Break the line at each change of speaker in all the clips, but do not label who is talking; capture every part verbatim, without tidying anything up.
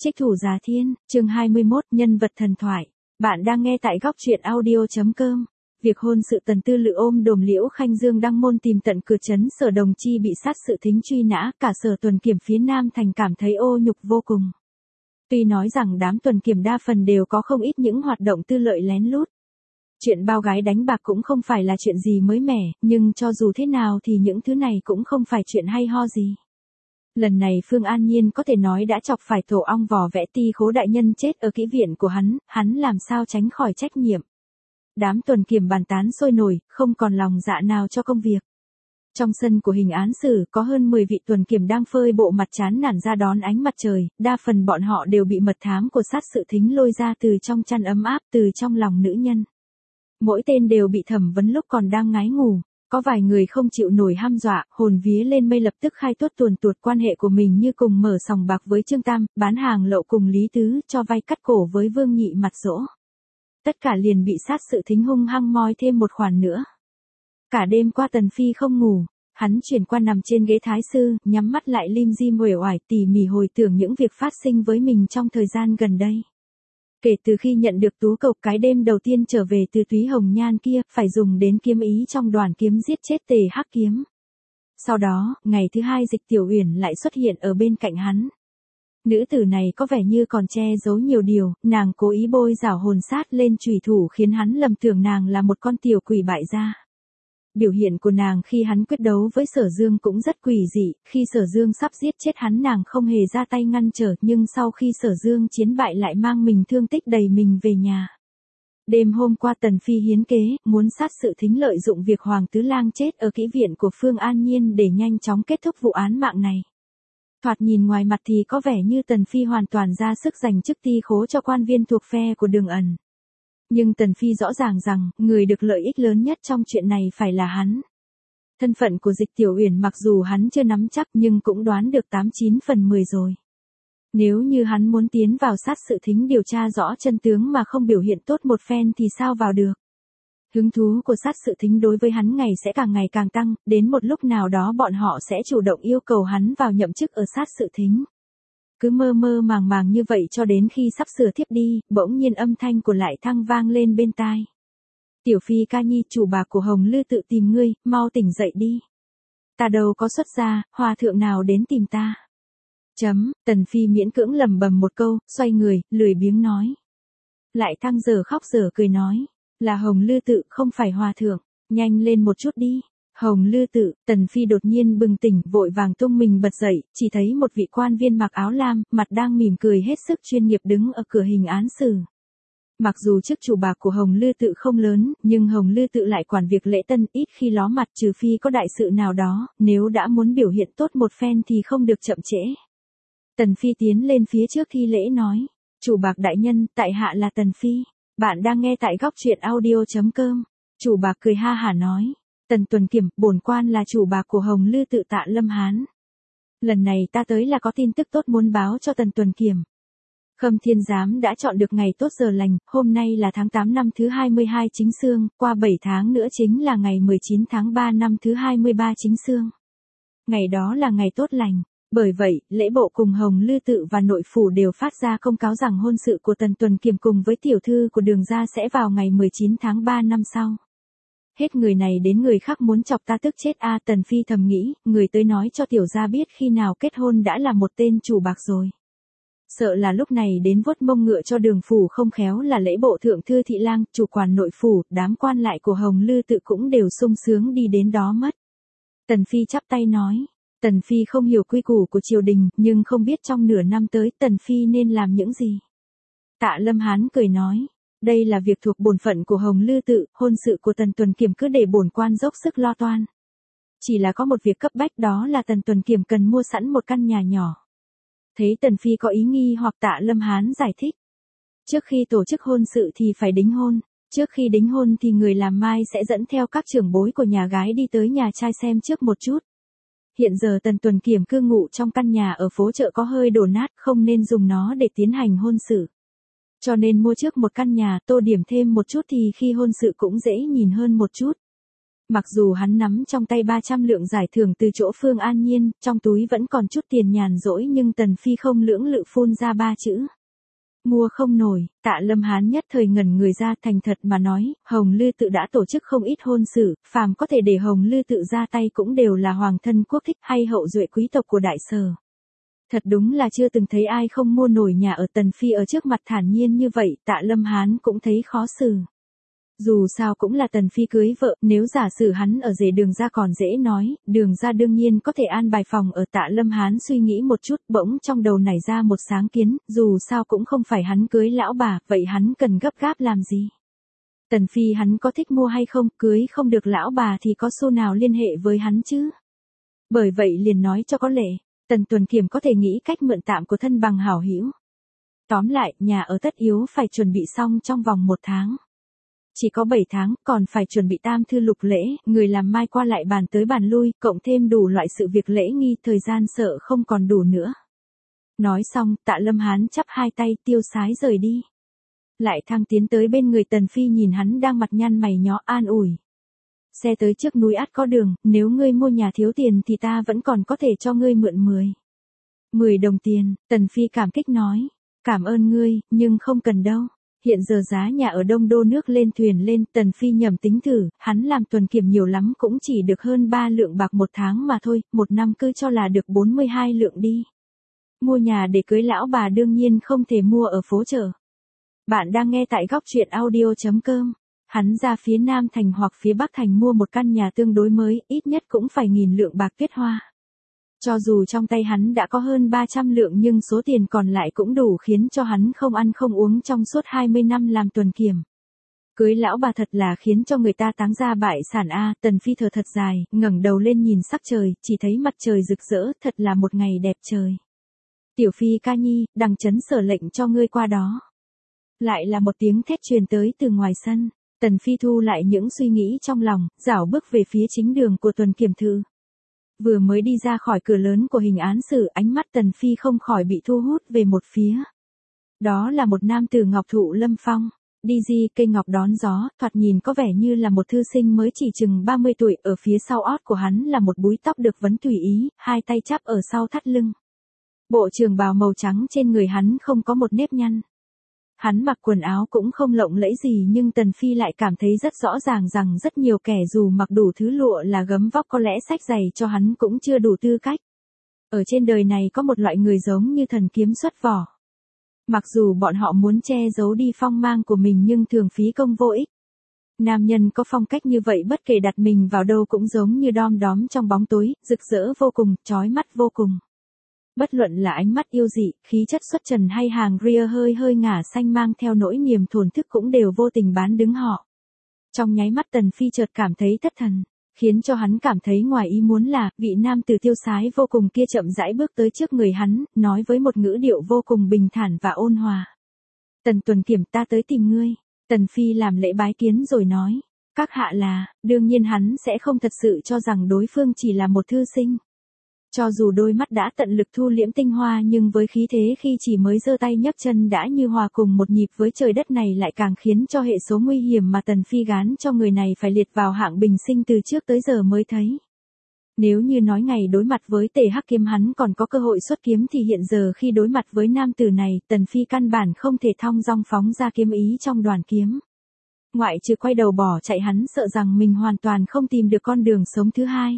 Trích thủ Giá Thiên, chương hai mươi mốt, nhân vật thần thoại. Bạn đang nghe tại góc truyện audio chấm com. Việc hôn sự Tần Tư Lự ôm đồm Liễu Khanh Dương đăng môn tìm tận cửa trấn Sở Đồng Chi bị sát sự thính truy nã, cả Sở Tuần Kiểm phía Nam thành cảm thấy ô nhục vô cùng. Tuy nói rằng đám tuần kiểm đa phần đều có không ít những hoạt động tư lợi lén lút. Chuyện bao gái đánh bạc cũng không phải là chuyện gì mới mẻ, nhưng cho dù thế nào thì những thứ này cũng không phải chuyện hay ho gì. Lần này Phương An Nhiên có thể nói đã chọc phải tổ ong vò vẽ Ti Khố đại nhân chết ở kỹ viện của hắn, hắn làm sao tránh khỏi trách nhiệm. Đám tuần kiểm bàn tán sôi nổi, không còn lòng dạ nào cho công việc. Trong sân của hình án xử có hơn mười vị tuần kiểm đang phơi bộ mặt chán nản ra đón ánh mặt trời, đa phần bọn họ đều bị mật thám của sát sự thính lôi ra từ trong chăn ấm áp, từ trong lòng nữ nhân. Mỗi tên đều bị thẩm vấn lúc còn đang ngái ngủ. Có vài người không chịu nổi hăm dọa, hồn vía lên mây lập tức khai tuốt tuồn tuột quan hệ của mình như cùng mở sòng bạc với Trương Tam, bán hàng lậu cùng Lý Tứ, cho vay cắt cổ với Vương Nhị mặt dỗ. Tất cả liền bị sát sự thính hung hăng moi thêm một khoản nữa. Cả đêm qua Tần Phi không ngủ, hắn chuyển qua nằm trên ghế thái sư, nhắm mắt lại lim dim uể oải tỉ mỉ hồi tưởng những việc phát sinh với mình trong thời gian gần đây. Kể từ khi nhận được tú cộc cái đêm đầu tiên trở về từ Túy Hồng Nhan kia, phải dùng đến kiếm ý trong đoàn kiếm giết chết Tề Hắc Kiếm. Sau đó, ngày thứ hai Dịch Tiểu Uyển lại xuất hiện ở bên cạnh hắn. Nữ tử này có vẻ như còn che giấu nhiều điều, nàng cố ý bôi rảo hồn sát lên chủy thủ khiến hắn lầm tưởng nàng là một con tiểu quỷ bại gia. Biểu hiện của nàng khi hắn quyết đấu với Sở Dương cũng rất quỷ dị, khi Sở Dương sắp giết chết hắn nàng không hề ra tay ngăn trở, nhưng sau khi Sở Dương chiến bại lại mang mình thương tích đầy mình về nhà. Đêm hôm qua Tần Phi hiến kế, muốn sát sự thính lợi dụng việc Hoàng Tứ Lang chết ở kỹ viện của Phương An Nhiên để nhanh chóng kết thúc vụ án mạng này. Thoạt nhìn ngoài mặt thì có vẻ như Tần Phi hoàn toàn ra sức giành chức Ti Khố cho quan viên thuộc phe của Đường Ẩn. Nhưng Tần Phi rõ ràng rằng, người được lợi ích lớn nhất trong chuyện này phải là hắn. Thân phận của Dịch Tiểu Uyển mặc dù hắn chưa nắm chắc nhưng cũng đoán được tám chín phần mười rồi. Nếu như hắn muốn tiến vào sát sự thính điều tra rõ chân tướng mà không biểu hiện tốt một phen thì sao vào được. Hứng thú của sát sự thính đối với hắn ngày sẽ càng ngày càng tăng, đến một lúc nào đó bọn họ sẽ chủ động yêu cầu hắn vào nhậm chức ở sát sự thính. Cứ mơ mơ màng màng như vậy cho đến khi sắp sửa thiếp đi, bỗng nhiên âm thanh của Lại Thăng vang lên bên tai. Tiểu Phi ca nhi, chủ bạc của Hồng Lư tự tìm ngươi, mau tỉnh dậy đi. Ta đâu có xuất gia, hòa thượng nào đến tìm ta. Chấm, Tần Phi miễn cưỡng lẩm bẩm một câu, xoay người, lười biếng nói. Lại Thăng giờ khóc giờ cười nói, là Hồng Lư tự, không phải hòa thượng, nhanh lên một chút đi. Hồng Lư tự, Tần Phi đột nhiên bừng tỉnh, vội vàng tung mình bật dậy, chỉ thấy một vị quan viên mặc áo lam, mặt đang mỉm cười hết sức chuyên nghiệp đứng ở cửa hình án xử. Mặc dù chức chủ bạc của Hồng Lư tự không lớn, nhưng Hồng Lư tự lại quản việc lễ tân, ít khi ló mặt trừ phi có đại sự nào đó, nếu đã muốn biểu hiện tốt một phen thì không được chậm trễ. Tần Phi tiến lên phía trước thi lễ nói, chủ bạc đại nhân, tại hạ là Tần Phi, bạn đang nghe tại góc truyện audio chấm com. Chủ bạc cười ha hả nói. Tần Tuần Kiểm, bổn quan là chủ bạc của Hồng Lư tự Tạ Lâm Hán. Lần này ta tới là có tin tức tốt muốn báo cho Tần Tuần Kiểm. Khâm Thiên Giám đã chọn được ngày tốt giờ lành, hôm nay là tháng tám năm thứ hai mươi hai Chính Xương, qua bảy tháng nữa chính là ngày mười chín tháng ba năm thứ hai mươi ba Chính Xương. Ngày đó là ngày tốt lành, bởi vậy, lễ bộ cùng Hồng Lư tự và nội phủ đều phát ra công cáo rằng hôn sự của Tần Tuần Kiểm cùng với tiểu thư của Đường gia sẽ vào ngày mười chín tháng ba năm sau. Hết người này đến người khác muốn chọc ta tức chết a à, Tần Phi thầm nghĩ, người tới nói cho tiểu gia biết khi nào kết hôn đã là một tên chủ bạc rồi. Sợ là lúc này đến vuốt mông ngựa cho Đường phủ không khéo là lễ bộ thượng thư thị lang, chủ quản nội phủ, đám quan lại của Hồng Lư tự cũng đều sung sướng đi đến đó mất. Tần Phi chắp tay nói, Tần Phi không hiểu quy củ của triều đình, nhưng không biết trong nửa năm tới Tần Phi nên làm những gì. Tạ Lâm Hán cười nói. Đây là việc thuộc bổn phận của Hồng Lư tự, hôn sự của Tần Tuần Kiểm cứ để bổn quan dốc sức lo toan. Chỉ là có một việc cấp bách, đó là Tần Tuần Kiểm cần mua sẵn một căn nhà nhỏ. Thấy Tần Phi có ý nghi hoặc Tạ Lâm Hán giải thích. Trước khi tổ chức hôn sự thì phải đính hôn, trước khi đính hôn thì người làm mai sẽ dẫn theo các trưởng bối của nhà gái đi tới nhà trai xem trước một chút. Hiện giờ Tần Tuần Kiểm cư ngụ trong căn nhà ở phố chợ có hơi đổ nát, không nên dùng nó để tiến hành hôn sự. Cho nên mua trước một căn nhà, tô điểm thêm một chút thì khi hôn sự cũng dễ nhìn hơn một chút. Mặc dù hắn nắm trong tay ba trăm lượng giải thưởng từ chỗ Phương An Nhiên, trong túi vẫn còn chút tiền nhàn rỗi nhưng Tần Phi không lưỡng lự phun ra ba chữ. Mua không nổi. Tạ Lâm Hán nhất thời ngẩn người ra, thành thật mà nói, Hồng Lư Tự đã tổ chức không ít hôn sự, phàm có thể để Hồng Lư Tự ra tay cũng đều là hoàng thân quốc thích hay hậu duệ quý tộc của Đại Sở. Thật đúng là chưa từng thấy ai không mua nổi nhà ở. Tần Phi ở trước mặt thản nhiên như vậy, Tạ Lâm Hán cũng thấy khó xử. Dù sao cũng là Tần Phi cưới vợ, nếu giả sử hắn ở rể Đường ra còn dễ nói, Đường ra đương nhiên có thể an bài phòng ở. Tạ Lâm Hán suy nghĩ một chút, bỗng trong đầu nảy ra một sáng kiến, dù sao cũng không phải hắn cưới lão bà, vậy hắn cần gấp gáp làm gì? Tần Phi hắn có thích mua hay không, cưới không được lão bà thì có xu nào liên hệ với hắn chứ? Bởi vậy liền nói cho có lệ, Tần Tuần Kiểm có thể nghĩ cách mượn tạm của thân bằng hảo hữu. Tóm lại, nhà ở tất yếu phải chuẩn bị xong trong vòng một tháng. Chỉ có bảy tháng, còn phải chuẩn bị tam thư lục lễ, người làm mai qua lại bàn tới bàn lui, cộng thêm đủ loại sự việc lễ nghi, thời gian sợ không còn đủ nữa. Nói xong, Tạ Lâm Hán chắp hai tay tiêu sái rời đi. Lại Thăng tiến tới bên người Tần Phi nhìn hắn đang mặt nhăn mày nhó an ủi. Xe tới trước núi ắt có đường, nếu ngươi mua nhà thiếu tiền thì ta vẫn còn có thể cho ngươi mượn mười. Mười đồng tiền, Tần Phi cảm kích nói. Cảm ơn ngươi, nhưng không cần đâu. Hiện giờ giá nhà ở Đông Đô nước lên thuyền lên, Tần Phi nhầm tính thử, hắn làm tuần kiểm nhiều lắm cũng chỉ được hơn ba lượng bạc một tháng mà thôi, một năm cứ cho là được bốn mươi hai lượng đi. Mua nhà để cưới lão bà đương nhiên không thể mua ở phố chợ. Bạn đang nghe tại góc truyện audio chấm com. Hắn ra phía Nam Thành hoặc phía Bắc Thành mua một căn nhà tương đối mới, ít nhất cũng phải nghìn lượng bạc kết hoa. Cho dù trong tay hắn đã có hơn ba trăm lượng nhưng số tiền còn lại cũng đủ khiến cho hắn không ăn không uống trong suốt hai mươi năm làm tuần kiểm. Cưới lão bà thật là khiến cho người ta táng ra bại sản a. Tần Phi thở thật dài, ngẩng đầu lên nhìn sắc trời, chỉ thấy mặt trời rực rỡ, thật là một ngày đẹp trời. Tiểu Phi ca nhi, đằng chấn sở lệnh cho ngươi qua đó. Lại là một tiếng thét truyền tới từ ngoài sân. Tần Phi thu lại những suy nghĩ trong lòng, dảo bước về phía chính đường của tuần kiểm thự. Vừa mới đi ra khỏi cửa lớn của hình án xử, ánh mắt Tần Phi không khỏi bị thu hút về một phía. Đó là một nam tử ngọc thụ lâm phong, đi di cây ngọc đón gió, thoạt nhìn có vẻ như là một thư sinh mới chỉ chừng ba mươi tuổi. Ở phía sau ót của hắn là một búi tóc được vấn tùy ý, hai tay chắp ở sau thắt lưng. Bộ trường bào màu trắng trên người hắn không có một nếp nhăn. Hắn mặc quần áo cũng không lộng lẫy gì nhưng Tần Phi lại cảm thấy rất rõ ràng rằng rất nhiều kẻ dù mặc đủ thứ lụa là gấm vóc có lẽ xách giày cho hắn cũng chưa đủ tư cách. Ở trên đời này có một loại người giống như thần kiếm xuất vỏ. Mặc dù bọn họ muốn che giấu đi phong mang của mình nhưng thường phí công vô ích. Nam nhân có phong cách như vậy bất kể đặt mình vào đâu cũng giống như đom đóm trong bóng tối, rực rỡ vô cùng, chói mắt vô cùng. Bất luận là ánh mắt yêu dị, khí chất xuất trần hay hàng ria hơi hơi ngả xanh mang theo nỗi niềm thổn thức cũng đều vô tình bán đứng họ. Trong nháy mắt Tần Phi chợt cảm thấy thất thần, khiến cho hắn cảm thấy ngoài ý muốn là, vị nam tử tiêu sái vô cùng kia chậm rãi bước tới trước người hắn, nói với một ngữ điệu vô cùng bình thản và ôn hòa. Tần Tuần Kiểm, ta tới tìm ngươi. Tần Phi làm lễ bái kiến rồi nói, các hạ là, đương nhiên hắn sẽ không thật sự cho rằng đối phương chỉ là một thư sinh. Cho dù đôi mắt đã tận lực thu liễm tinh hoa nhưng với khí thế khi chỉ mới giơ tay nhấc chân đã như hòa cùng một nhịp với trời đất này lại càng khiến cho hệ số nguy hiểm mà Tần Phi gán cho người này phải liệt vào hạng bình sinh từ trước tới giờ mới thấy. Nếu như nói ngày đối mặt với Tề Hắc Kiếm hắn còn có cơ hội xuất kiếm thì hiện giờ khi đối mặt với nam tử này, Tần Phi căn bản không thể thong dong phóng ra kiếm ý trong đoàn kiếm. Ngoại trừ quay đầu bỏ chạy hắn sợ rằng mình hoàn toàn không tìm được con đường sống thứ hai.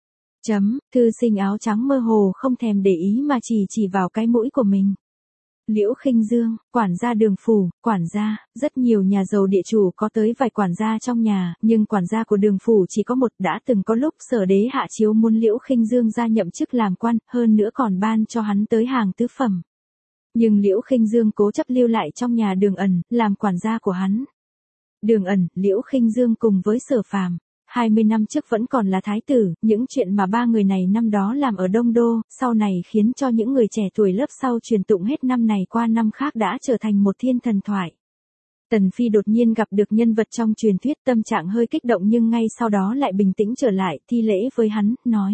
Chấm, thư sinh áo trắng mơ hồ không thèm để ý mà chỉ chỉ vào cái mũi của mình. Liễu Khinh Dương, quản gia Đường phủ, quản gia, rất nhiều nhà giàu địa chủ có tới vài quản gia trong nhà, nhưng quản gia của Đường phủ chỉ có một. Đã từng có lúc Sở Đế hạ chiếu muốn Liễu Khinh Dương ra nhậm chức làm quan, hơn nữa còn ban cho hắn tới hàng tứ phẩm. Nhưng Liễu Khinh Dương cố chấp lưu lại trong nhà Đường Ẩn, làm quản gia của hắn. Đường Ẩn, Liễu Khinh Dương cùng với Sở Phàm, hai mươi năm trước vẫn còn là thái tử, những chuyện mà ba người này năm đó làm ở Đông Đô, sau này khiến cho những người trẻ tuổi lớp sau truyền tụng hết năm này qua năm khác đã trở thành một thiên thần thoại. Tần Phi đột nhiên gặp được nhân vật trong truyền thuyết, tâm trạng hơi kích động nhưng ngay sau đó lại bình tĩnh trở lại, thi lễ với hắn, nói.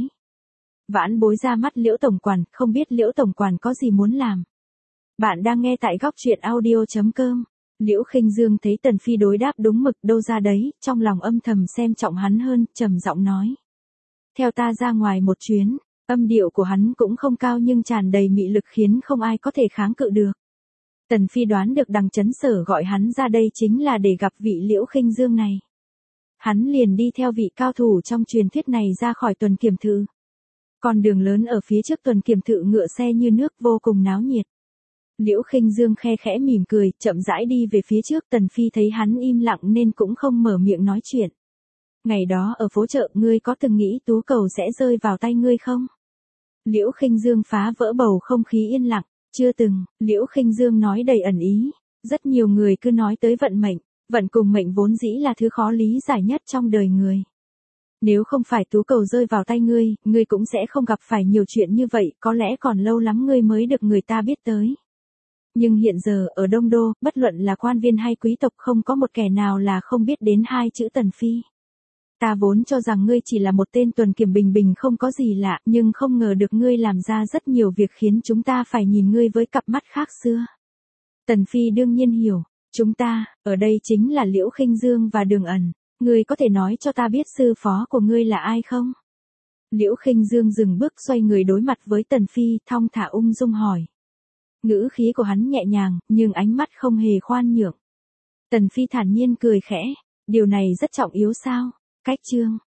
Vãn bối ra mắt Liễu Tổng Quản, không biết Liễu Tổng Quản có gì muốn làm. Bạn đang nghe tại góc truyện audio chấm com. Liễu Khinh Dương thấy Tần Phi đối đáp đúng mực đâu ra đấy, trong lòng âm thầm xem trọng hắn hơn, trầm giọng nói. Theo ta ra ngoài một chuyến, âm điệu của hắn cũng không cao nhưng tràn đầy mị lực khiến không ai có thể kháng cự được. Tần Phi đoán được Đằng Chấn Sở gọi hắn ra đây chính là để gặp vị Liễu Khinh Dương này. Hắn liền đi theo vị cao thủ trong truyền thuyết này ra khỏi tuần kiểm thự. Con đường lớn ở phía trước tuần kiểm thự ngựa xe như nước vô cùng náo nhiệt. Liễu Khinh Dương khe khẽ mỉm cười, chậm rãi đi về phía trước. Tần Phi thấy hắn im lặng nên cũng không mở miệng nói chuyện. Ngày đó ở phố chợ ngươi có từng nghĩ tú cầu sẽ rơi vào tay ngươi không? Liễu Khinh Dương phá vỡ bầu không khí yên lặng. Chưa từng, Liễu Khinh Dương nói đầy ẩn ý. Rất nhiều người cứ nói tới vận mệnh, vận cùng mệnh vốn dĩ là thứ khó lý giải nhất trong đời người. Nếu không phải tú cầu rơi vào tay ngươi, ngươi cũng sẽ không gặp phải nhiều chuyện như vậy, có lẽ còn lâu lắm ngươi mới được người ta biết tới. Nhưng hiện giờ ở Đông Đô, bất luận là quan viên hay quý tộc không có một kẻ nào là không biết đến hai chữ Tần Phi. Ta vốn cho rằng ngươi chỉ là một tên tuần kiểm bình bình không có gì lạ, nhưng không ngờ được ngươi làm ra rất nhiều việc khiến chúng ta phải nhìn ngươi với cặp mắt khác xưa. Tần Phi đương nhiên hiểu, chúng ta, ở đây chính là Liễu Khinh Dương và Đường Ẩn, ngươi có thể nói cho ta biết sư phó của ngươi là ai không? Liễu Khinh Dương dừng bước xoay người đối mặt với Tần Phi, thong thả ung dung hỏi. Ngữ khí của hắn nhẹ nhàng, nhưng ánh mắt không hề khoan nhượng. Tần Phi thản nhiên cười khẽ, điều này rất trọng yếu sao? Cách chương